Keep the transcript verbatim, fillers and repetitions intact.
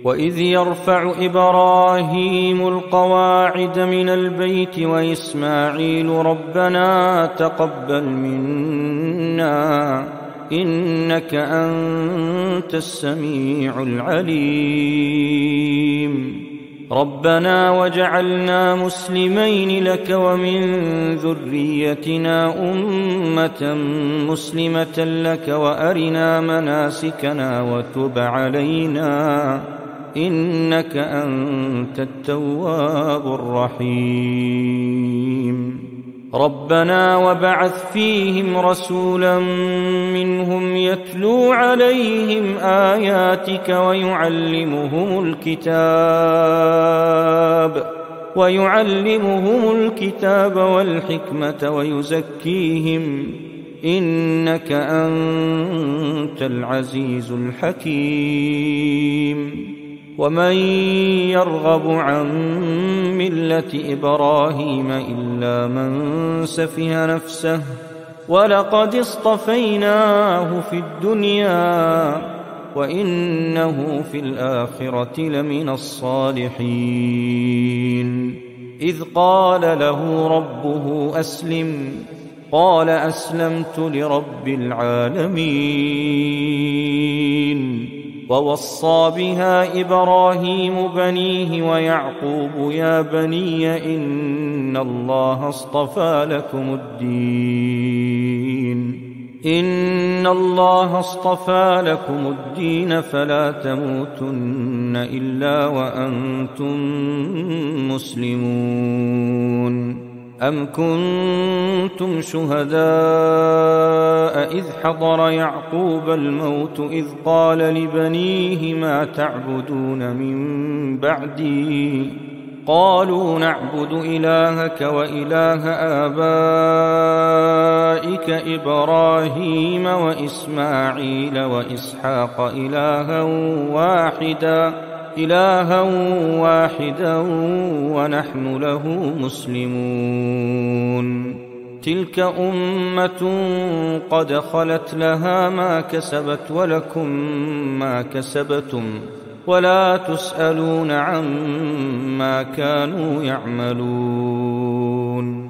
وإذ يرفع إبراهيم القواعد من البيت وإسماعيل ربنا تقبل منا إنك أنت السميع العليم ربنا وجعلنا مسلمين لك ومن ذريتنا أمة مسلمة لك وأرنا مناسكنا وتب علينا إنك أنت التواب الرحيم ربنا وبعث فيهم رسولا منهم يتلو عليهم آياتك ويعلمهم الكتاب ويعلمهم الكتاب والحكمة ويزكيهم إنك أنت العزيز الحكيم ومن يرغب عن ملة إبراهيم إلا من سفه نفسه ولقد اصطفيناه في الدنيا وإنه في الآخرة لمن الصالحين إذ قال له ربه أسلم قال أسلمت لرب العالمين ووصى بها إبراهيم بنيه ويعقوب يا بني إن الله اصطفى لكم الدين إن الله اصطفى لكم الدين فلا تموتن إلا وأنتم مسلمون أم كنتم شهداء إذ حضر يعقوب الموت إذ قال لبنيه ما تعبدون من بعدي قالوا نعبد إلهك وإله آبائك إبراهيم وإسماعيل وإسحاق إلها واحدا إلها واحدا ونحن له مسلمون تلك أمة قد خلت لها ما كسبت ولكم ما كسبتم ولا تسألون عما كانوا يعملون